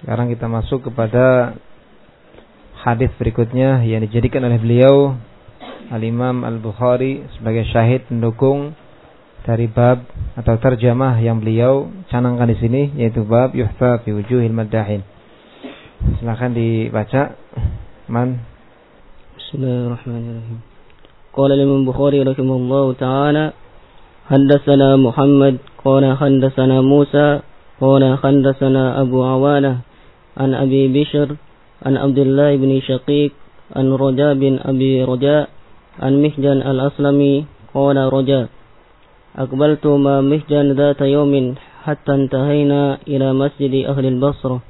Sekarang kita masuk kepada hadis berikutnya yang dijadikan oleh beliau Al-Imam Al-Bukhari sebagai syahid pendukung dari bab atau terjemah yang beliau canangkan di sini, yaitu bab yuhfa fi wujuhil maddahin. Silakan dibaca. Man. Bismillahirrahmanirrahim. Qala Imam Bukhari rahimahullahu ta'ala, haddatsana Muhammad qala haddatsana Musa qala haddatsana Abu Awanah an Abi Bishr an Abdullah bin Shaqiq an Raja bin Abi Raja an Mihjan al-Aslami qala Raja aqbaltu ma Mihjan dhata yawmin hatta intahayna ila masjid ahli al-Basrah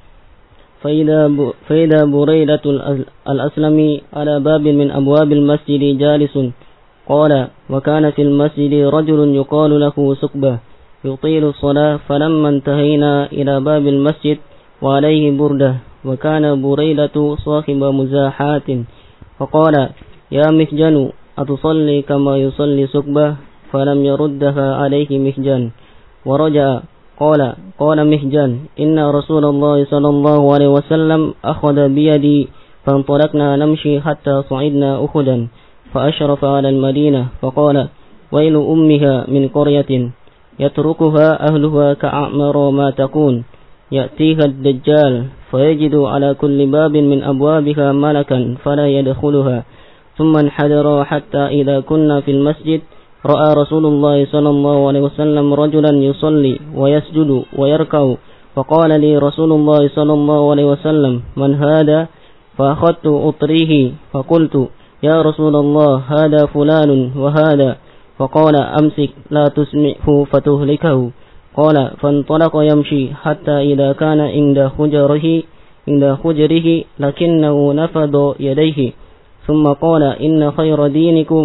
فإذا بريدة الأسلمي على باب من أبواب المسجد جالس قال وكان في المسجد رجل يقال له سقبة يطيل الصلاة فلما انتهينا إلى باب المسجد وعليه بردة وكان بريدة صاحب مزاحات فقال يا مهجن أتصلي كما يصلي سقبة فلم يردها عليه مهجن ورجع قال مهجان إن رسول الله صلى الله عليه وسلم أخذ بيدي فانطلقنا نمشي حتى صعدنا أحدا فأشرف على المدينة فقال ويل أمها من قرية يتركها أهلها كأعمر ما تكون يأتيها الدجال فيجد على كل باب من أبوابها ملكا فلا يدخلها ثم انحدر حتى إذا كنا في المسجد رأى رسول الله صلى الله عليه وسلم رجلا يصلي ويسجد ويركع فقال لي رسول الله صلى الله عليه وسلم من هذا فأخذت أطريه فقلت يا رسول الله هذا فلان وهذا فقال أمسك لا تسمعه فتهلكه قال فانطلق يمشي حتى إذا كان عند حجره لكنه نفض يديه ثم قال إن خير دينكم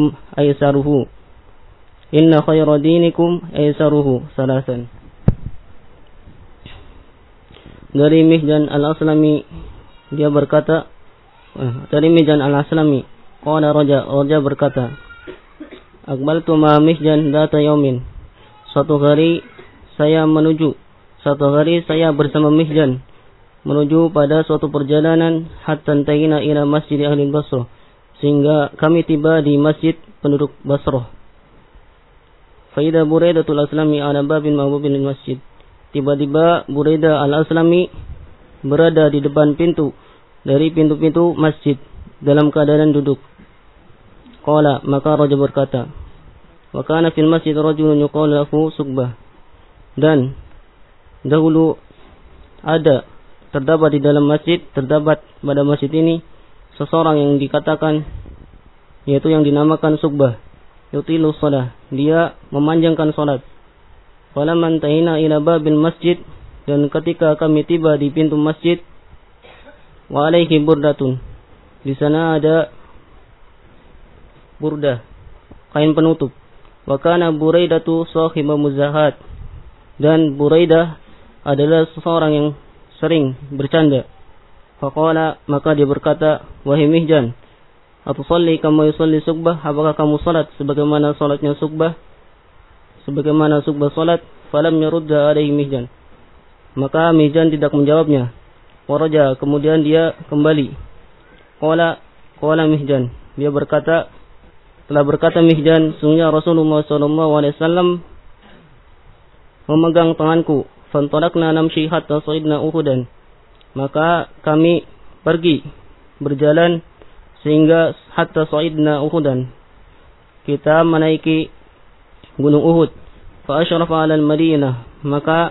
أيسره ثلاثا. Dari Mihjan al-Aslami dia berkata, dari Mihjan al-Aslami qala Raja berkata, aqbaltu ma Mihjan dhata yaumin, suatu hari saya bersama Mihjan menuju pada suatu perjalanan hatta antahina ila masjid ahli Basrah, sehingga kami tiba di masjid penduduk Basrah. Faida Buraidatul Aslami ala babin ma'bubil masjid. Tiba-tiba Buraidah al-Aslami berada di depan pintu dari pintu-pintu masjid dalam keadaan duduk. Qala, maka Raja berkata, wa kana fil masjid rajulun yuqalu lahu Suqbah. Dan dahulu terdapat pada masjid ini seseorang yang dikatakan, yaitu yang dinamakan Suqbah. Yutilu shalah, dia memanjangkan salat. Falamman tahina ila babil masjid, dan ketika kami tiba di pintu masjid, wa alaihi burdatun, di sana ada burdah, kain penutup. Wa kana Buraidatu sahiba muzahat, dan Buraidah adalah seseorang yang sering bercanda. Faqala, maka dia berkata, wahai Mihjan, atusalli kama yusalli Suqbah, apakah kamu salat sebagaimana salatnya Suqbah? Sebagaimana Suqbah salat? Falam yarudda alaihi Mihjan, maka Mihjan tidak menjawabnya. Waraja, kemudian dia kembali. Qala Mihjan, dia berkata, telah berkata Mihjan, sungguhnya Rasulullah SAW memegang tanganku. Fantalaqna namshi hatta sa'idna Uhudan, maka kami pergi berjalan sehingga hatta sa'idna Uhudan, kita menaiki gunung Uhud. Fa asyrafa 'ala al-Madinah, maka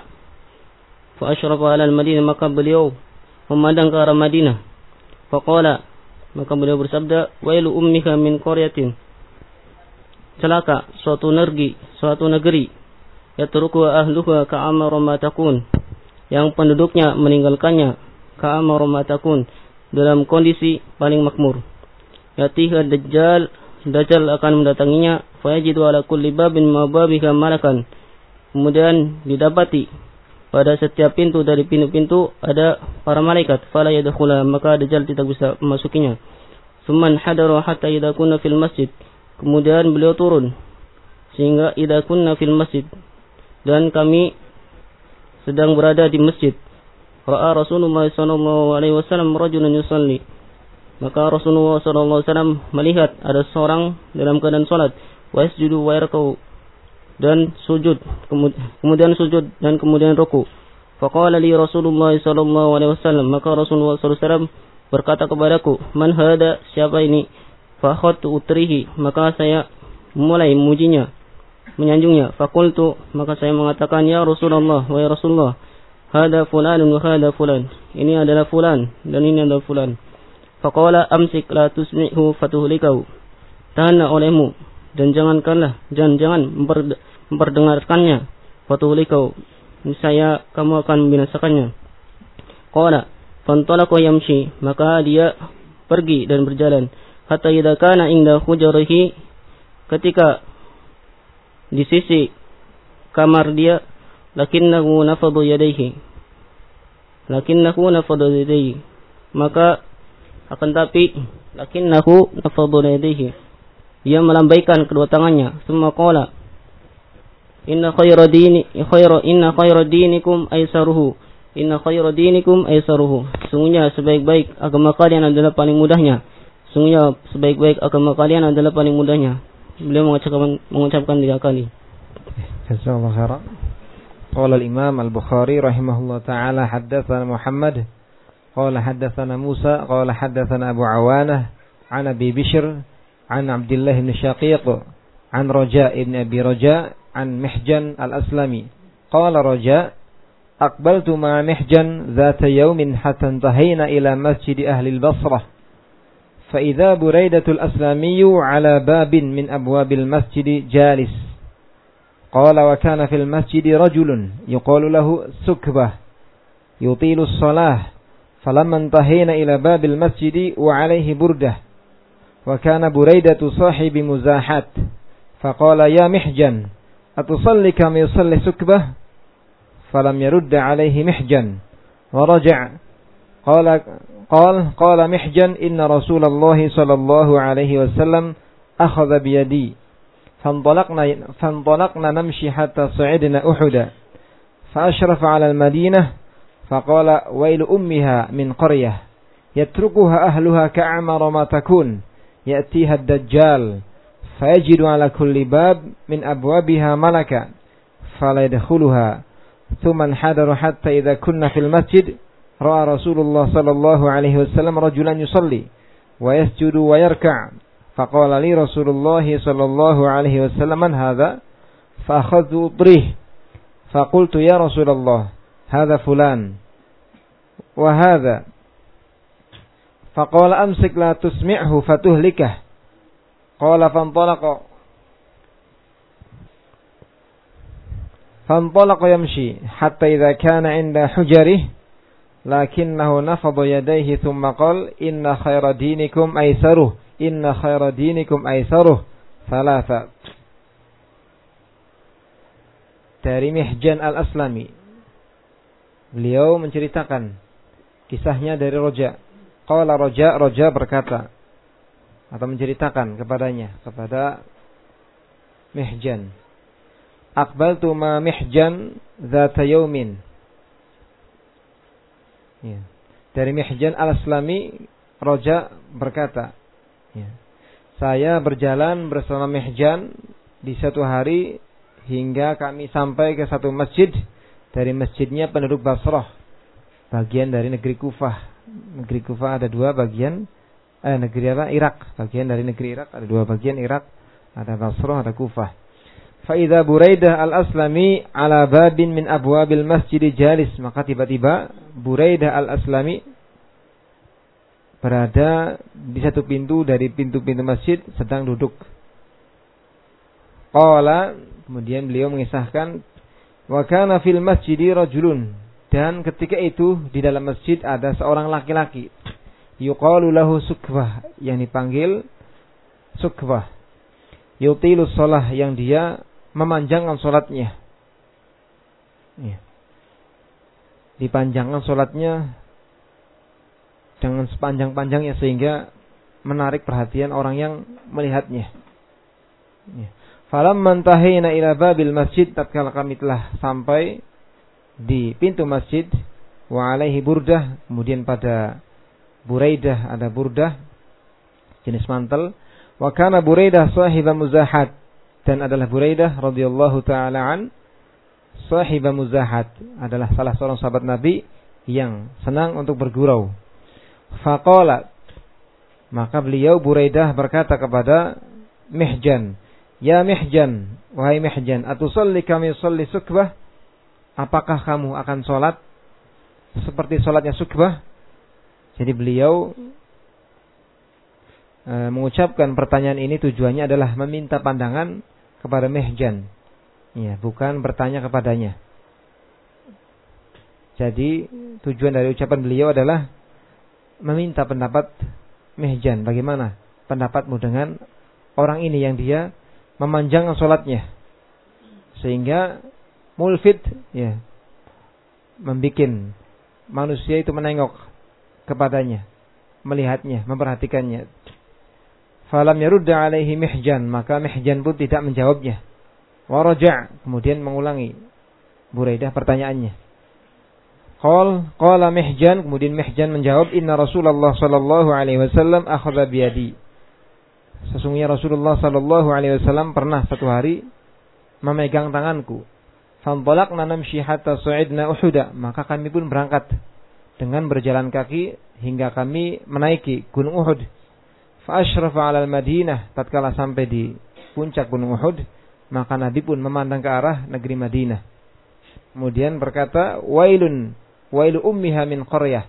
beliau memandang ke arah Madinah. Faqala, maka beliau bersabda, wailu ummika min qaryatin, celaka suatu negeri yatruku ahluha ka'amara ma takun, yang penduduknya meninggalkannya ka'amara ma takun, dalam kondisi paling makmur. Yatiha Dajjal akan mendatanginya. Fayajidu ala kulli babin mababiha malakan, kemudian didapati pada setiap pintu dari pintu-pintu ada para malaikat. Fala yadkhula, maka Dajjal tidak bisa memasukinya. Tsumman hadara hatta idza kunna fil masjid, kemudian beliau turun sehingga idza kunna fil masjid, dan kami sedang berada di masjid. ra'a Rasulullah sallallahu alaihi wasallam rajulan yusalli. Maka Rasulullah sallallahu alaihi wasallam melihat ada seorang dalam keadaan salat, wa yasjudu wa yarka'u, dan sujud, kemudian sujud dan kemudian ruku. Faqala li Rasulullah sallallahu alaihi wasallam, maka Rasulullah sallallahu alaihi wasallam berkata kepadaku, man hada, siapa ini? Fa akhadtu utrihi, maka saya mulai memujinya, menyanjungnya. Faqultu, maka saya mengatakan, ya Rasulullah, wa ya Rasulullah, hada fulanun wa hada fulan, ini adalah fulan dan ini adalah fulan. Faqala amsik la tusmi'hu fatuhlikau, tahanlah olehmu dan jangan memperdengarkannya, fatuhlikau, niscaya kamu akan membinasakannya. Qala fantalaqa yamshi, maka dia pergi dan berjalan, hatta idza kana inda hujurihi, ketika di sisi kamar dia, lakinnahu nafadhu yadayhi, maka akan tapi lakinnahu nafadhu yadayhi, dia melambaikan kedua tangannya. Summa qala inna khayra dinikum aisaruhu, sungguhnya sebaik-baik agama kalian adalah paling mudahnya, Beliau mengucapkan 3 kali. Jazakallahu khairan. Qala al-Imam al-Bukhari rahimahullah ta'ala, haddatsana Muhammad qala haddatsana Musa qala haddatsana Abu Awanah an Abi Bishr an Abdullah bin Syaqiq an Raja ibn Abi Raja an Mihjan al-Aslami qala Raja aqbaltu ma Mihjan dhata yawmin hatta intahayna ila masjid ahli al-Basrah fa idza Buraidatul Aslami ala babin min abwabil masjid jalis. قال وكان في المسجد رجل يقال له سكبة يطيل الصلاة فلما انتهينا إلى باب المسجد وعليه بردة وكان بريدة صاحب مزاحات فقال يا محجن أتصلي كما يصلي سكبة فلم يرد عليه محجن ورجع قال محجن إن رسول الله صلى الله عليه وسلم أخذ بيدي فانطلقنا نمشي حتى صعدنا أحدا فأشرف على المدينة فقال ويل أمها من قرية يتركها أهلها كأعمر ما تكون يأتيها الدجال فيجد على كل باب من أبوابها ملكا فلا يدخلها ثم انحدر حتى إذا كنا في المسجد رأى رسول الله صلى الله عليه وسلم رجلا يصلي ويسجد ويركع فقال لي رسول الله صلى الله عليه وسلم من هذا فأخذت أطريه فقلت يا رسول الله هذا فلان وهذا فقال أمسك لا تسمعه فتهلكه قال فانطلق يمشي حتى إذا كان عند حجره لكنه نفض يديه ثم قال إن خير دينكم أيسره ثلاثة. Dari Mihjan al-Aslami, beliau menceritakan kisahnya dari Roja. Qala Roja berkata atau menceritakan kepada Mihjan, aqbaltu ma Mihjan dzata yaumin. Ya. Dari Mihjan al-Aslami, Roja berkata, ya, saya berjalan bersama Mihjan di satu hari hingga kami sampai ke satu masjid dari masjidnya penduduk Basrah, bagian dari negeri Kufah. Negeri Kufah ada 2 bagian, negeri apa? Irak. Bagian dari negeri Irak ada 2 bagian, Irak ada Basrah, ada Kufah. Fa idza Buraidah al-Aslami ala babin min abwabil masjid jalis, maka tiba-tiba Buraidah al-Aslami berada di satu pintu dari pintu-pintu masjid sedang duduk. Qala, kemudian beliau mengisahkan, wa kana fil masjidi rajulun, dan ketika itu di dalam masjid ada seorang laki-laki, yuqalu lahu Sukbah, yang dipanggil Sukbah, yutilus shalah, yang dia memanjangkan salatnya. Ya. Dipanjangkan salatnya dengan sepanjang-panjangnya sehingga menarik perhatian orang yang melihatnya. Falamma intahayna ila babil masjid, tatkala kami telah sampai di pintu masjid, wa alaihi burdah, kemudian pada Buraidah ada burdah jenis mantel. Wa kana Buraidah sahiba muzahat, dan adalah Buraidah radhiyallahu taala an sahiba muzahat, adalah salah seorang sahabat Nabi yang senang untuk bergurau. Faqala, maka beliau Buraidah berkata kepada Mihjan, ya Mihjan, wahai Mihjan, atusalli kami yusalli sukbah, apakah kamu akan sholat seperti sholatnya sukbah? Jadi beliau mengucapkan pertanyaan ini tujuannya adalah meminta pandangan kepada Mihjan, ya, bukan bertanya kepadanya. Jadi tujuan dari ucapan beliau adalah meminta pendapat Mihjan, bagaimana pendapatmu dengan orang ini yang dia memanjangkan sholatnya sehingga mulfit, ya, membikin manusia itu menengok kepadanya, melihatnya, memperhatikannya. Falam yarudda alaihi Mihjan, maka Mihjan pun tidak menjawabnya. Wa raja', kemudian mengulangi Buraidah pertanyaannya. Qala Mihjan, kemudian Mihjan menjawab, inna Rasulullah sallallahu alaihi wasallam akhadha biyadi. Sesungguhnya Rasulullah sallallahu alaihi wasallam pernah satu hari memegang tanganku. Fantalaqna namshi hatta su'idna Uhud, maka kami pun berangkat dengan berjalan kaki hingga kami menaiki Gunung Uhud. Fa asyrafa 'alal Madinah, tatkala sampai di puncak Gunung Uhud, maka Nabi pun memandang ke arah negeri Madinah. Kemudian berkata, wailu ummiha min qaryah.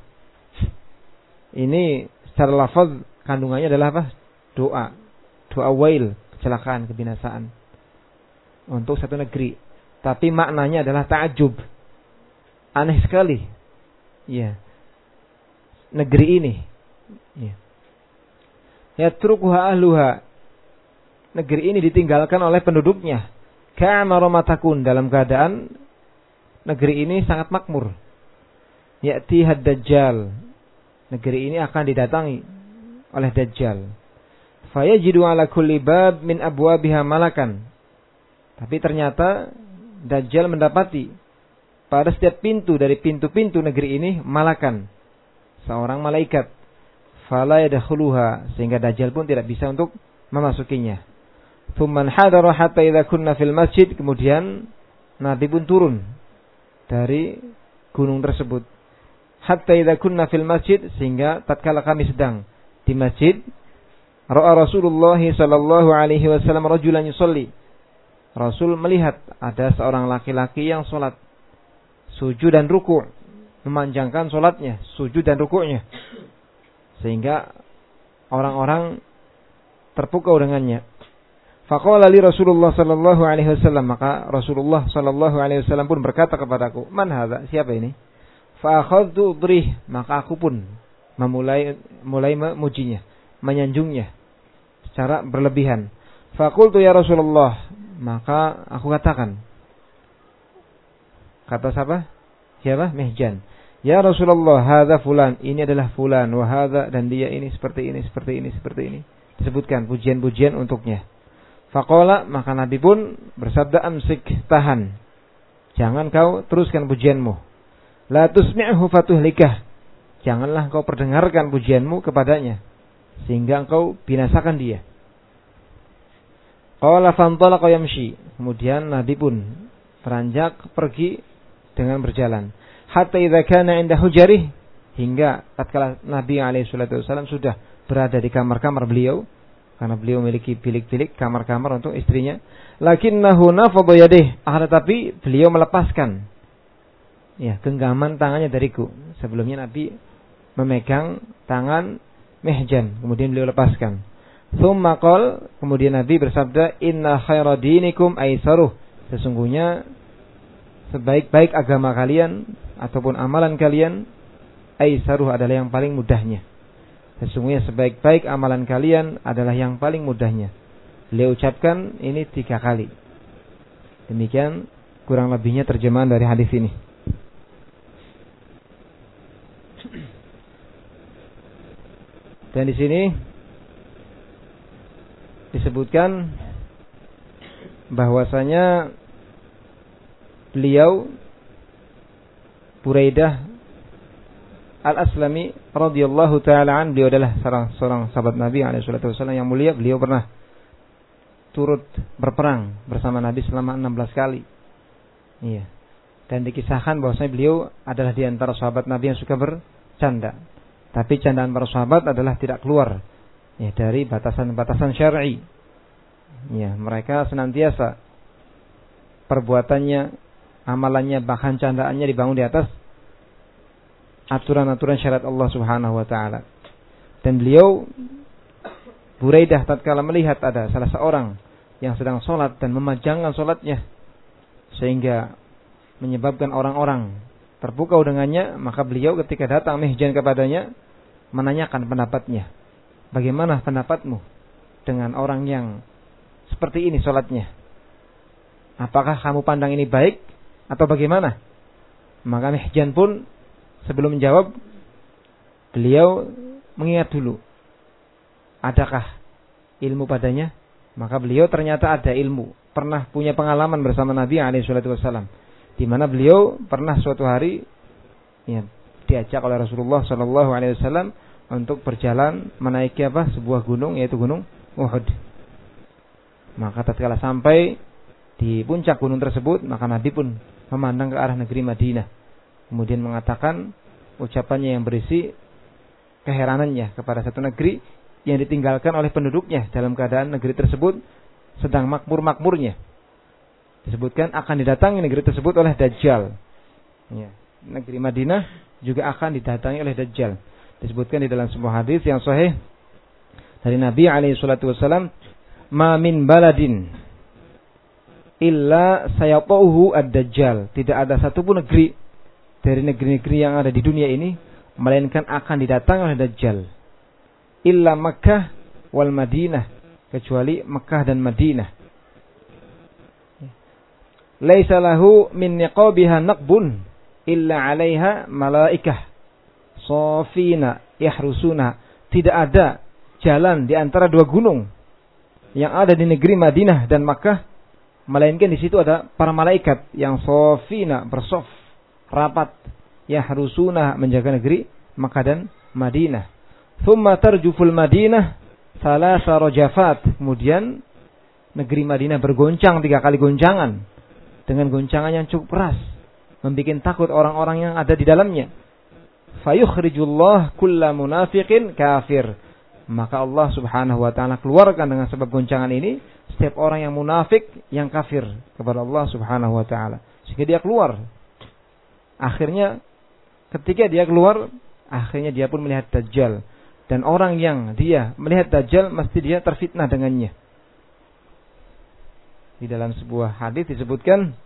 Ini secara lafaz kandungannya adalah apa? Doa wail, kecelakaan, kebinasaan untuk satu negeri. Tapi maknanya adalah ta'ajub. Aneh sekali. Ya. Negeri ini. Ya. Yatrukuha ahluha. Negeri ini ditinggalkan oleh penduduknya. Ka'amara matakun, dalam keadaan negeri ini sangat makmur. Ya'tihad dajjal. Negeri ini akan didatangi oleh Dajjal. Fayajidu ala kulli bab min abwabiha malakan. Tapi ternyata Dajjal mendapati pada setiap pintu dari pintu-pintu negeri ini malakan, seorang malaikat. Fala yadkhuluha, sehingga Dajjal pun tidak bisa untuk memasukinya. Tsumman hadara hatta idza kunna fil masjid, kemudian Nabi pun turun dari gunung tersebut. Hatta idza kunna fil masjid, sehingga tatkala kami sedang di masjid, ra'a Rasulullah sallallahu alaihi wasallam rajulan yusalli. Rasul melihat ada seorang laki-laki yang salat sujud dan ruku', memanjangkan salatnya, sujud dan rukuknya, sehingga orang-orang terpukau dengannya. Faqala li Rasulullah sallallahu alaihi wasallam, maka Rasulullah sallallahu alaihi wasallam pun berkata kepadaku, man hadza, siapa ini? Fa akhadtu udrih, maka aku pun mulai memujinya, menyanjungnya secara berlebihan. Faqultu ya Rasulullah, maka aku katakan, kata siapa? Siapa? Mihjan. Ya Rasulullah, hadza fulan, ini adalah fulan, wa hadza, dan dia ini seperti ini, seperti ini, seperti ini. Disebutkan pujian-pujian untuknya. Faqala, maka Nabi pun bersabda, amsik, tahan. Jangan kau teruskan pujianmu. La tusmi'hu fatuhlikah. Janganlah kau perdengarkan pujianmu kepadanya, sehingga engkau binasakan dia. Qala fantalaqa yamshi. Kemudian Nabi pun beranjak pergi dengan berjalan. Hatta idza kana 'inda hujarih, hingga tatkala Nabi alaihi salatu wasallam sudah berada di kamar-kamar beliau, karena beliau memiliki bilik-bilik kamar-kamar untuk istrinya. Lakinnahu nafadha yadayhi, tetapi beliau melepaskan genggaman tangannya dariku. Sebelumnya Nabi memegang tangan Mihjan, kemudian beliau lepaskan. Tsumma qala, kemudian Nabi bersabda, inna khaira dinikum aisaruh, sesungguhnya sebaik-baik agama kalian ataupun amalan kalian, aisaruh adalah yang paling mudahnya. Sesungguhnya sebaik-baik amalan kalian adalah yang paling mudahnya. Beliau ucapkan ini 3 kali. Demikian kurang lebihnya terjemahan dari hadis ini. Dan di sini disebutkan bahwasanya beliau Buraidah Al-Aslami radhiyallahu taala an, beliau adalah seorang sahabat Nabi alaihi wasallam yang mulia. Beliau pernah turut berperang bersama Nabi selama 16 kali. Iya. Dan dikisahkan bahwasanya beliau adalah di antara sahabat Nabi yang suka bercanda. Tapi candaan para sahabat adalah tidak keluar dari batasan-batasan syar'i. Ya, mereka senantiasa perbuatannya, amalannya, bahkan candaannya dibangun di atas aturan-aturan syariat Allah Subhanahu wa taala. Dan beliau Buraidah tatkala melihat ada salah seorang yang sedang sholat dan memajangkan sholatnya sehingga menyebabkan orang-orang terpukau dengannya, maka beliau ketika datang Mihjan kepadanya menanyakan pendapatnya. Bagaimana pendapatmu dengan orang yang seperti ini sholatnya? Apakah kamu pandang ini baik atau bagaimana? Maka Mihjan pun sebelum menjawab, beliau mengingat dulu, adakah ilmu padanya? Maka beliau ternyata ada ilmu, pernah punya pengalaman bersama Nabi SAW, di mana beliau pernah suatu hari diajak oleh Rasulullah SAW untuk berjalan menaiki sebuah gunung, yaitu gunung Uhud. Maka tatkala sampai di puncak gunung tersebut, maka Nabi pun memandang ke arah negeri Madinah, kemudian mengatakan ucapannya yang berisi keheranannya kepada satu negeri yang ditinggalkan oleh penduduknya dalam keadaan negeri tersebut sedang makmur-makmurnya. Disebutkan akan didatangi negeri tersebut oleh Dajjal. Ya, negeri Madinah juga akan didatangi oleh Dajjal. Disebutkan di dalam sebuah hadis yang sahih dari Nabi SAW, "Ma min baladin illa sayatauhu ad-Dajjal." Tidak ada satupun negeri dari negeri-negeri yang ada di dunia ini melainkan akan didatangi oleh Dajjal. Illa Makkah wal Madinah, kecuali Makkah dan Madinah. Laisa lahu min niqabiha naqbun illa 'alaiha malaikah safina yahrusuna. Tidak ada jalan di antara dua gunung yang ada di negeri Madinah dan Makkah melainkan di situ ada para malaikat yang safina, bersaf, rapat, yahrusuna, menjaga negeri Makkah dan Madinah. Thumma tarjuful Madinah thalatha rajafat. Kemudian negeri Madinah bergoncang 3 kali goncangan dengan goncangan yang cukup keras, membuat takut orang-orang yang ada di dalamnya. Fayukhrijullah kulla munafiqin kafir. Maka Allah Subhanahu wa taala keluarkan dengan sebab goncangan ini setiap orang yang munafik, yang kafir kepada Allah Subhanahu wa taala, sehingga dia keluar. Akhirnya ketika dia keluar, akhirnya dia pun melihat Dajjal. Dan orang yang dia melihat Dajjal mesti dia terfitnah dengannya. Di dalam sebuah hadis disebutkan,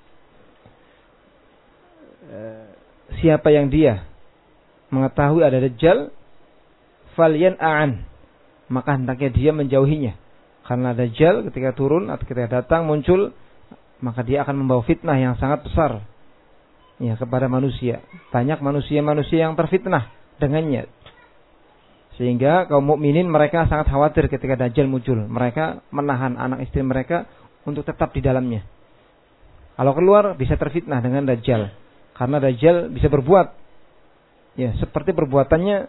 siapa yang dia mengetahui ada Dajjal, falyan'an, maka hendaknya dia menjauhinya. Karena Dajjal ketika turun atau ketika datang muncul, maka dia akan membawa fitnah yang sangat besar kepada manusia. Banyak manusia-manusia yang terfitnah dengannya. Sehingga kaum mukminin mereka sangat khawatir ketika Dajjal muncul. Mereka menahan anak istri mereka untuk tetap di dalamnya. Kalau keluar bisa terfitnah dengan Dajjal. Karena Dajjal bisa berbuat seperti perbuatannya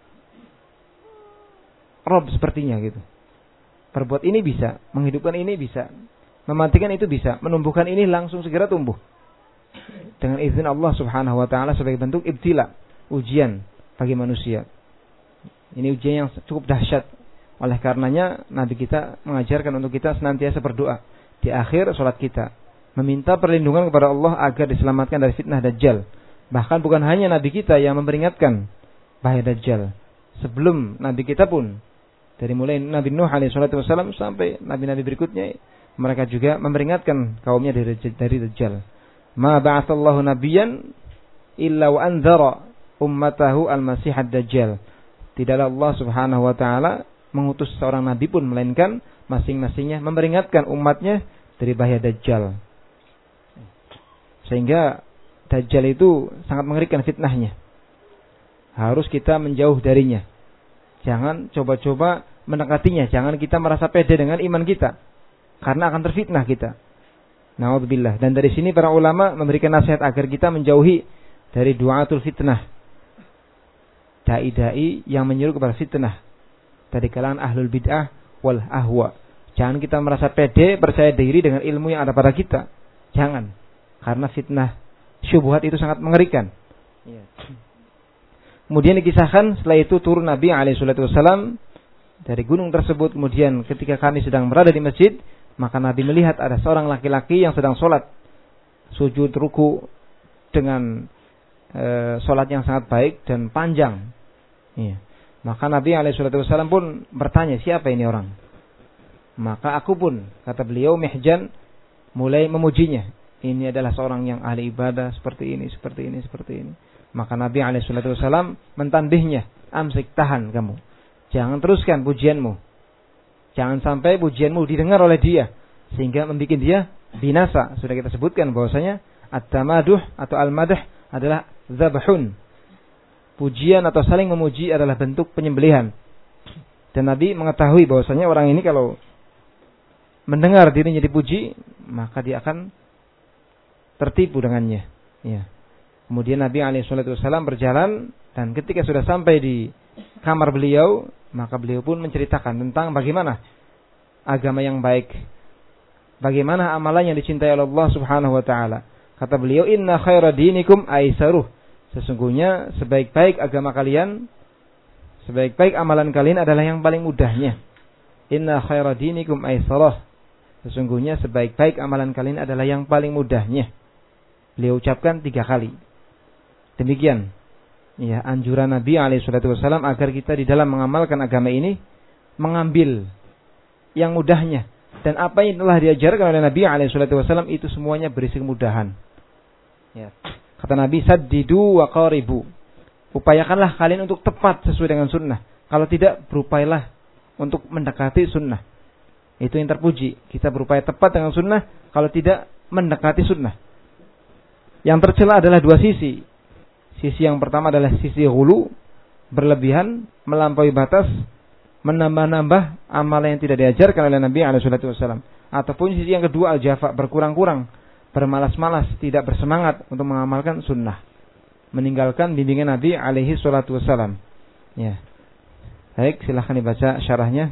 Rob sepertinya gitu. Berbuat ini bisa, menghidupkan ini bisa, mematikan itu bisa, menumbuhkan ini langsung segera tumbuh. Dengan izin Allah Subhanahu wa taala sebagai bentuk ibtila, ujian bagi manusia. Ini ujian yang cukup dahsyat. Oleh karenanya Nabi kita mengajarkan untuk kita senantiasa berdoa di akhir salat kita, meminta perlindungan kepada Allah agar diselamatkan dari fitnah Dajjal. Bahkan bukan hanya Nabi kita yang memperingatkan bahaya Dajjal. Sebelum Nabi kita pun, dari mulai Nabi Nuh alaihissalam sampai nabi-nabi berikutnya, mereka juga memperingatkan kaumnya dari Dajjal. Ma ba'atsallahu nabiyyan illa wa anzara ummatahu al-masih ad-Dajjal. Tidaklah Allah Subhanahu wa taala mengutus seorang nabi pun melainkan masing-masingnya memperingatkan umatnya dari bahaya Dajjal. Sehingga Dajjal itu sangat mengerikan fitnahnya. Harus kita menjauh darinya. Jangan coba-coba mendekatinya. Jangan kita merasa pede dengan iman kita, karena akan terfitnah kita. Na'udzubillah. Dan dari sini para ulama memberikan nasihat agar kita menjauhi dari du'atul fitnah. dai-dai yang menyuruh kepada fitnah dari kalangan ahlul bid'ah wal ahwa. Jangan kita merasa pede, percaya diri dengan ilmu yang ada pada kita. Jangan. Karena fitnah syubhat itu sangat mengerikan. Kemudian dikisahkan setelah itu turun Nabi SAW dari gunung tersebut. Kemudian ketika kami sedang berada di masjid, maka Nabi melihat ada seorang laki-laki yang sedang sholat, sujud ruku dengan sholat yang sangat baik dan panjang. Maka Nabi SAW pun bertanya, siapa ini orang? Maka aku pun, kata beliau, Mihjan, mulai memujinya. Ini adalah seorang yang ahli ibadah seperti ini, seperti ini, seperti ini. Maka Nabi SAW mentandihnya, amsik, tahan kamu. Jangan teruskan pujianmu. Jangan sampai pujianmu didengar oleh dia, sehingga membuat dia binasa. Sudah kita sebutkan bahwasanya at-tamaduh atau al-madah adalah zabhun. Pujian atau saling memuji adalah bentuk penyembelihan. Dan Nabi mengetahui bahwasanya orang ini kalau mendengar dirinya dipuji, maka dia akan tertipu dengannya. Kemudian Nabi SAW berjalan, dan ketika sudah sampai di kamar beliau, maka beliau pun menceritakan tentang bagaimana agama yang baik, bagaimana amalan yang dicintai oleh Allah Subhanahu wa taala. Kata beliau, inna khaira dinikum aisaruh. Sesungguhnya sebaik-baik agama kalian, sebaik-baik amalan kalian adalah yang paling mudahnya. Inna khaira dinikum aisaruh. Sesungguhnya sebaik-baik amalan kalian adalah yang paling mudahnya. Beliau ucapkan 3 kali. Demikian anjuran Nabi SAW agar kita di dalam mengamalkan agama ini mengambil yang mudahnya. Dan apa yang telah diajarkan oleh Nabi SAW itu semuanya berisi kemudahan. Kata Nabi, saddidu wa qaribu. Upayakanlah kalian untuk tepat sesuai dengan sunnah. Kalau tidak, berupayalah untuk mendekati sunnah. Itu yang terpuji. Kita berupaya tepat dengan sunnah, kalau tidak mendekati sunnah. Yang tercela adalah 2 sisi. Sisi yang pertama adalah sisi ghulu, berlebihan, melampaui batas, menambah-nambah amalan yang tidak diajarkan oleh Nabi SAW. Ataupun sisi yang kedua, al-jafa, berkurang-kurang, bermalas-malas, tidak bersemangat untuk mengamalkan sunnah, meninggalkan bimbingan Nabi SAW. Baik, silahkan dibaca syarahnya.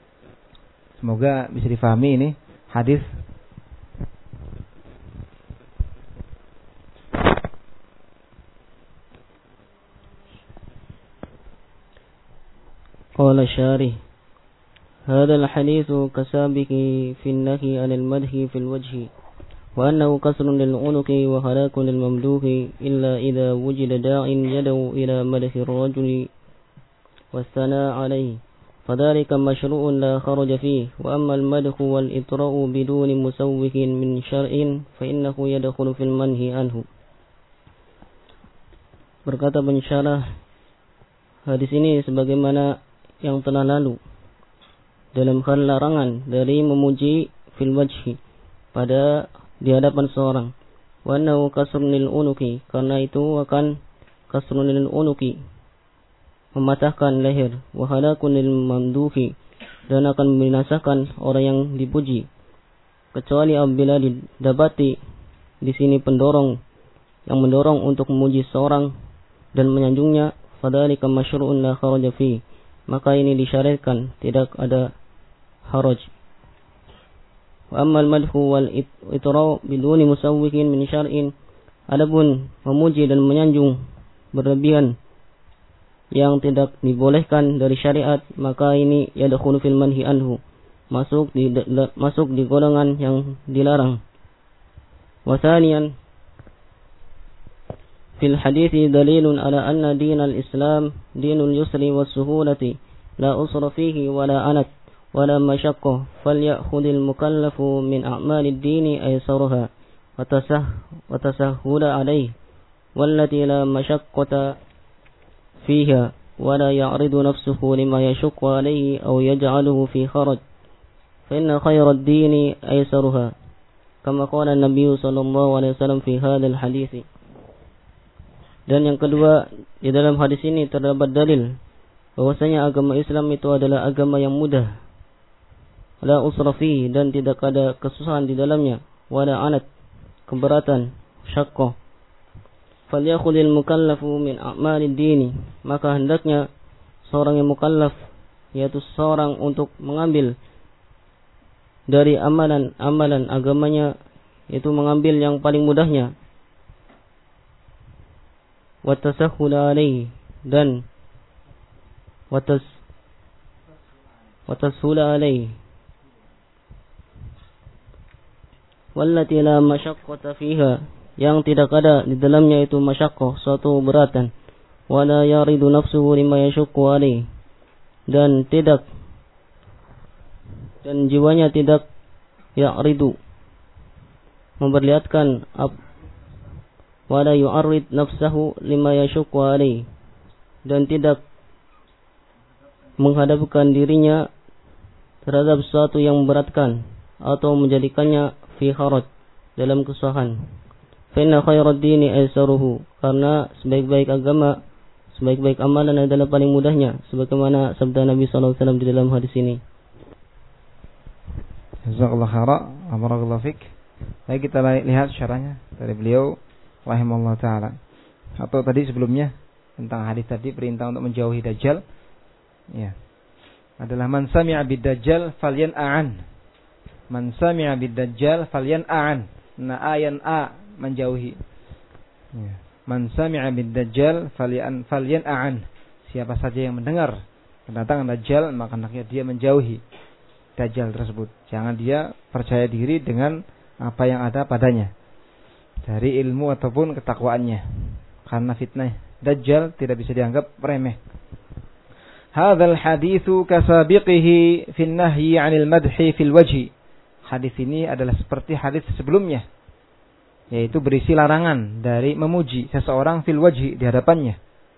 Semoga bisa difahami ini hadis. قال الشارح هذا الحديث كسابق في النهي عن المدح في الوجه وأنه كسر للعنق وهلاك للممدوح إلا إذا وجد داع يدعو إلى مدح الرجل والثناء عليه فذلك مشروع لا خرج فيه وأما المدح والإطراء بدون مسوغ من شرع فإنه يدخل في المنهي عنه. Berkata pensyarah hadis ini sebagaimana yang telah lalu dalam hal larangan dari memuji fil wajhi pada di hadapan seorang. Wa annahu kasrun lil unuki, karena itu akan kasrun lil unuki, mematahkan leher. Wa halakun lil mamduhi, dan akan membinasakan orang yang dipuji. Kecuali apabila didapati di sini pendorong yang mendorong untuk memuji seorang dan menyanjungnya, fadzalika masyru'un la kharaja fi, maka ini disyariatkan, tidak ada haraj. Wa ammal madhu wal itra biduni musawwihin min syar'in, adapun memuji dan menyanjung berlebihan yang tidak dibolehkan dari syariat, maka ini yadkhulu fil manhi anhu, masuk di golongan yang dilarang. Wa thaniyan fil hadithi dalilun ala anna dinal Islam dinul yusri was suhulati la usra fihi wala anat wala masyaqqah falyakhudhil mukallafu min a'malid dini aysaraha wa tasahhula alayhi wallati la masyaqqata fiha wala ya'ridu nafsuhu lima yashuqqu alayhi aw yaj'aluhu fi kharaj fa inna khayrad dini aysaruha kama qala an-nabiy sallallahu alaihi wasallam fi hadzal hadits. Dan yang kedua, di dalam hadis ini terdapat dalil bahwasanya agama Islam itu adalah agama yang mudah, la usra fihi, dan tidak ada kesusahan di dalamnya, wala anat, keberatan, syaqqah. falyakhudhil mukallafu min a'malid dini, maka hendaknya seorang yang mukallaf, yaitu seorang untuk mengambil dari amalan agamanya, yaitu mengambil yang paling mudahnya, wa tasahhul alaihi, dan wa tashhul alaihi, wallati la masyaqqata fiha, yang tidak ada di dalamnya itu masyaqqah, suatu beratan, wala yaridu nafsuhu lima yashuqqu alaihi, dan jiwanya tidak ya'ridu, memperlihatkan wala yu'arrid nafsahu lima yashuqqu alaihi, dan tidak menghadapkan dirinya terhadap sesuatu yang memberatkan atau menjadikannya fi haraj, dalam kesusahan. Fa inna khaired dini aisaruhu, karena sebaik-baik agama, sebaik-baik amalan adalah paling mudahnya, sebagaimana sabda Nabi sallallahu alaihi wasallam di dalam hadis ini. Jazakallahu khairan, barakallahu fik. Baik, kita lihat syarahnya dari beliau rahimahullah taala. Atau tadi sebelumnya tentang hadis tadi, perintah untuk menjauhi dajjal. Ya. Adalah man sami'a bid-dajjal falyan'an. Man sami'a bid-dajjal falyan'an. Nah, ayan menjauhi. Ya. Man sami'a bid-dajjal falyan'an. Siapa saja yang mendengar kedatangan dajjal, maka hendaknya dia menjauhi dajjal tersebut. Jangan dia percaya diri dengan apa yang ada padanya dari ilmu ataupun ketakwaannya, karena fitnah dajjal tidak bisa dianggap remeh. Hadzal haditsu kasabiqihi fin nahyi 'anil madhi fil wajhi. Hadis ini adalah seperti hadis sebelumnya, yaitu berisi larangan dari memuji seseorang fil wajhi, di hadapannya,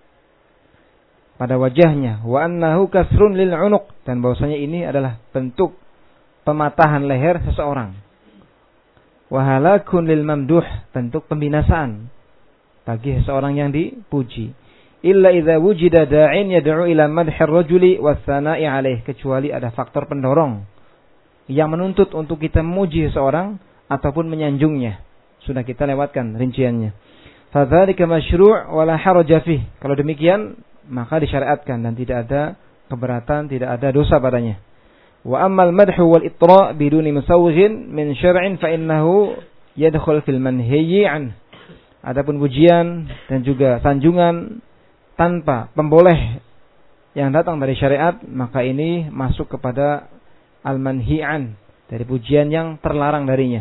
pada wajahnya, wa annahu kasrun lil 'unuq, dan bahwasanya ini adalah bentuk pematahan leher seseorang. Wa halakun lil mamduh, bentuk pembinasaan bagi seseorang yang dipuji. Illa idza wujida da'in yad'u ila madhir rajuli was sana'i 'alaih, kecuali ada faktor pendorong yang menuntut untuk kita memuji seseorang ataupun menyanjungnya. Sudah kita lewatkan rinciannya. Fadzalika masyru' wa la haraja fih. Kalau demikian maka disyariatkan dan tidak ada keberatan, tidak ada dosa padanya. Wa ammal madhu wal itra' biduni musawwighin min syar'in fa innahu yadkhul fil manhiyyi an. Adapun pujian dan juga sanjungan tanpa pemboleh yang datang dari syariat, maka ini masuk kepada al-manhi'an, dari pujian yang terlarang darinya.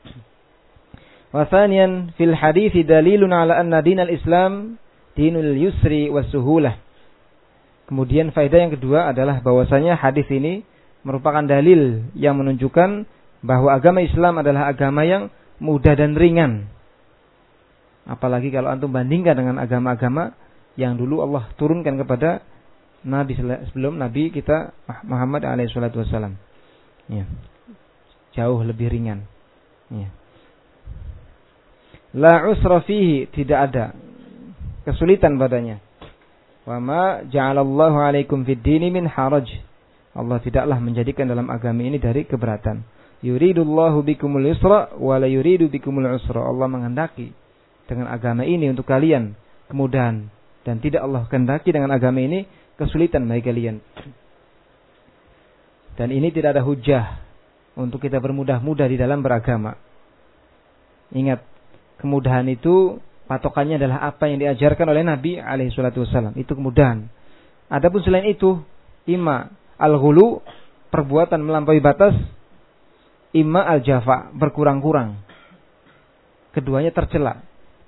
Wa thaniyan fil hadits dalilun ala anna dinal Islam dinul yusri was suhulah. Kemudian faedah yang kedua adalah bahwasanya hadis ini merupakan dalil yang menunjukkan bahwa agama Islam adalah agama yang mudah dan ringan. Apalagi kalau antum bandingkan dengan agama-agama yang dulu Allah turunkan kepada Nabi sebelum Nabi kita Muhammad alaihi salatu wasallam. Ya. Jauh lebih ringan. Ya. La usra fihi, tidak ada kesulitan padanya. Wa ma ja'alallahu 'alaikum fid dini min haraj. Allah tidaklah menjadikan dalam agama ini dari keberatan. Yuridullahu bikumul yusra wa la yuridu bikumul usra. Allah menghendaki dengan agama ini untuk kalian kemudahan, dan tidak Allah kehendaki dengan agama ini kesulitan bagi kalian. Dan ini tidak ada hujah untuk kita bermudah-mudah di dalam beragama. Ingat, kemudahan itu patokannya adalah apa yang diajarkan oleh Nabi alaihi salatu wasallam. Itu kemudahan. Adapun selain itu, imma al-ghulu, perbuatan melampaui batas, imma al-jafa, berkurang-kurang. Keduanya tercela.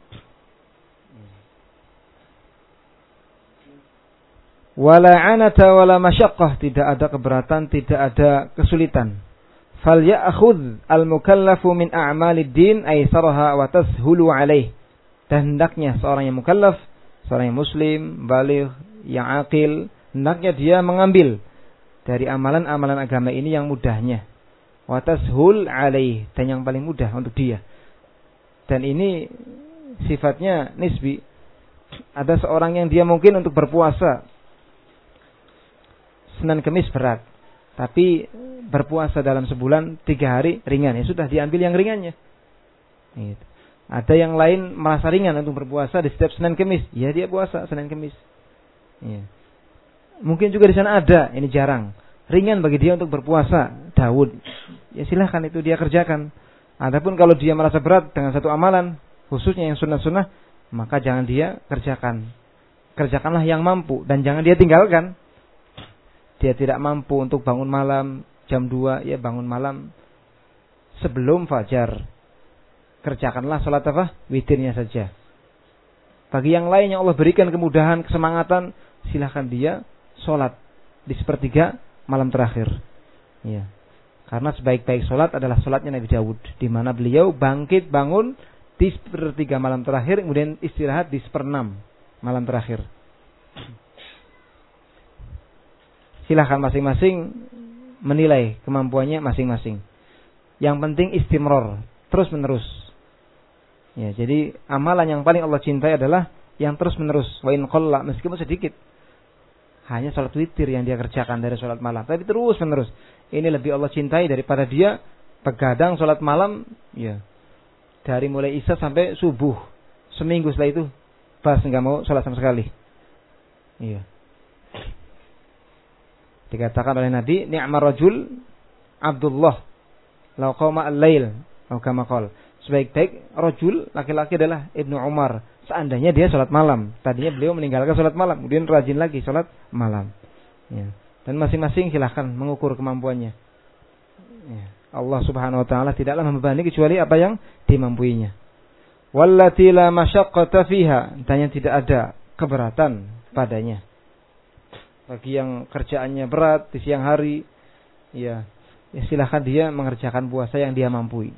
Wala anata wala masyaqqah, tidak ada keberatan, tidak ada kesulitan. Fal ya'khudh al-mukallafu min a'malid din aysaraha wa tashulu 'alaih. Dan hendaknya seorang yang mukallaf, seorang yang muslim, baligh, yang aqil, hendaknya dia mengambil dari amalan-amalan agama ini yang mudahnya. Wa tashul 'alaih, dan yang paling mudah untuk dia. Dan ini sifatnya nisbi. Ada seorang yang dia mungkin untuk berpuasa Senin Kemis berat, tapi berpuasa dalam sebulan 3 hari ringan, ya sudah diambil yang ringannya. Ada yang lain merasa ringan untuk berpuasa di setiap Senin Kemis. Ya dia puasa Senin Kemis. Ya. Mungkin juga di sana ada, ini jarang. Ringan bagi dia untuk berpuasa, Daud. Ya silahkan itu dia kerjakan. Adapun kalau dia merasa berat dengan satu amalan, khususnya yang sunnah-sunnah, maka jangan dia kerjakan. Kerjakanlah yang mampu dan jangan dia tinggalkan. Dia tidak mampu untuk bangun malam jam 2, ya bangun malam sebelum fajar. Kerjakanlah salat apa? Witirnya saja. Bagi yang lain yang Allah berikan kemudahan, kesemangatan, silahkan dia salat di sepertiga malam terakhir. Ya. Karena sebaik-baik salat adalah salatnya Nabi Daud, di mana beliau bangkit bangun di sepertiga malam terakhir, kemudian istirahat di 1/6 malam terakhir. Silahkan masing-masing menilai kemampuannya masing-masing. Yang penting istimror, terus menerus. Ya, jadi amalan yang paling Allah cintai adalah yang terus menerus. Wa in qalla, meskipun sedikit. Hanya salat witir yang dia kerjakan dari salat malam, tapi terus menerus. Ini lebih Allah cintai daripada dia begadang salat malam, ya. Dari mulai isya sampai subuh. Seminggu setelah itu pas enggak mau salat sama sekali. Iya. Dikatakan oleh Nabi, ni'mar rajul Abdullah law qama al-lail atau kama qala. Sebaik-baik rajul laki-laki adalah Ibnu Umar. Seandainya dia salat malam. Tadinya beliau meninggalkan salat malam, kemudian rajin lagi salat malam. Ya. Dan masing-masing silahkan mengukur kemampuannya. Ya. Allah Subhanahu wa taala tidaklah membebani kecuali apa yang dimampuinya. Wallati la masyaqqata fiha, tanya tidak ada keberatan padanya. Bagi yang kerjaannya berat di siang hari, ya silahkan dia mengerjakan puasa yang dia mampu.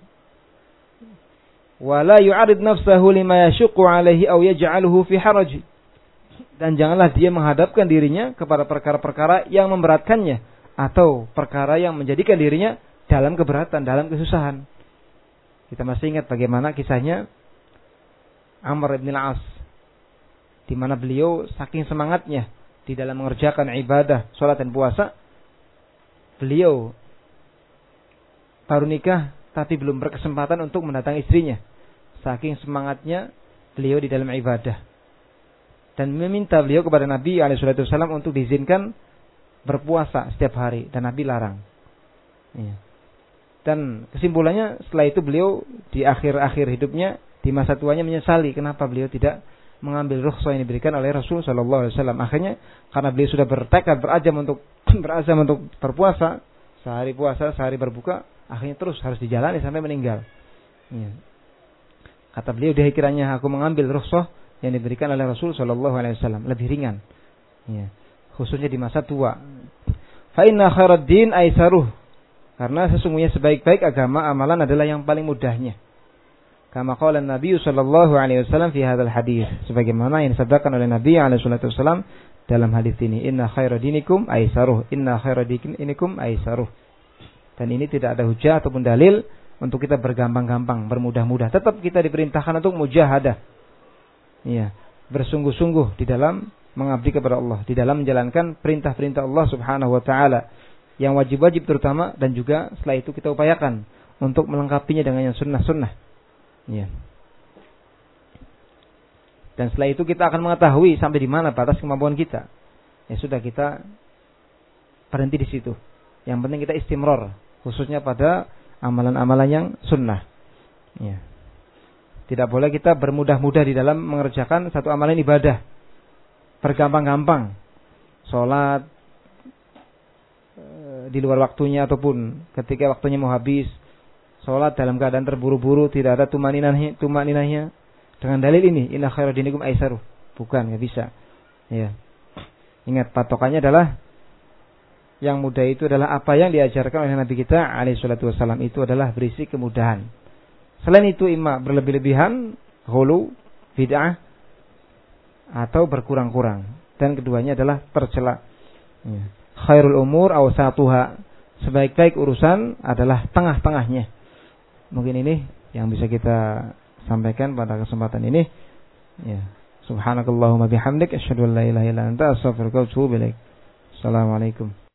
Wala yu'arid nafsahu lima yashuqqu alaihi aw yaj'aluhu fi haraj. Dan janganlah dia menghadapkan dirinya kepada perkara-perkara yang memberatkannya atau perkara yang menjadikan dirinya dalam keberatan, dalam kesusahan. Kita masih ingat bagaimana kisahnya Amr ibn al-As, di mana beliau saking semangatnya di dalam mengerjakan ibadah, salat dan puasa, beliau baru nikah tapi belum berkesempatan untuk mendatangi istrinya. Saking semangatnya beliau di dalam ibadah. Dan meminta beliau kepada Nabi SAW untuk diizinkan berpuasa setiap hari. Dan Nabi larang. Ya. Dan kesimpulannya setelah itu beliau di akhir-akhir hidupnya, di masa tuanya menyesali kenapa beliau tidak mengambil rukhsah yang diberikan oleh Rasul SAW. Akhirnya karena beliau sudah bertekad, berazam untuk berpuasa, sehari puasa, sehari berbuka, akhirnya terus harus dijalani sampai meninggal. Ya. Kata beliau, dia kiranya aku mengambil rukhsah yang diberikan oleh Rasul SAW, lebih ringan. Ya. Khususnya di masa tua. Fa inna khairad din aisaruh. Karena sesungguhnya sebaik-baik agama amalan adalah yang paling mudahnya. Kama qala Nabi SAW fi hadzal hadis. Sebagaimana yang disabdakan oleh Nabi SAW dalam hadis ini, inna khairad dinikum aisaruh. Inna khairad dinikum aisaruh. Dan ini tidak ada hujah ataupun dalil untuk kita bergampang-gampang, bermudah-mudah. Tetap kita diperintahkan untuk mujahadah. Ya, bersungguh-sungguh di dalam mengabdi kepada Allah, di dalam menjalankan perintah-perintah Allah Subhanahu wa taala, yang wajib-wajib terutama, dan juga setelah itu kita upayakan untuk melengkapinya dengan yang sunnah-sunnah. Ya. Dan setelah itu kita akan mengetahui sampai di mana batas kemampuan kita. Ya sudah, kita berhenti di situ. Yang penting kita istimror, khususnya pada amalan-amalan yang sunnah. Ya. Tidak boleh kita bermudah-mudah di dalam mengerjakan satu amalan ibadah. Bergampang-gampang. Sholat di luar waktunya ataupun ketika waktunya mau habis. Sholat dalam keadaan terburu-buru, tidak ada tumaninahnya. Dengan dalil ini, inna khairu dinikum aisaruh. Bukan, nggak bisa. Ya. Ingat, patokannya adalah yang mudah itu adalah apa yang diajarkan oleh Nabi kita alaihi salatu wasallam, itu adalah berisi kemudahan. Selain itu imma berlebih-lebihan, ghulu, bid'ah, atau berkurang-kurang. Dan keduanya adalah tercela. Ya. Khairul umur awsatuha. Sebaik-baik urusan adalah tengah-tengahnya. Mungkin ini yang bisa kita sampaikan pada kesempatan ini. Ya. Subhanakallahumma bihamdik asyhadu an la ilaha illa anta astaghfiruka wa atubu ilaik. Assalamualaikum.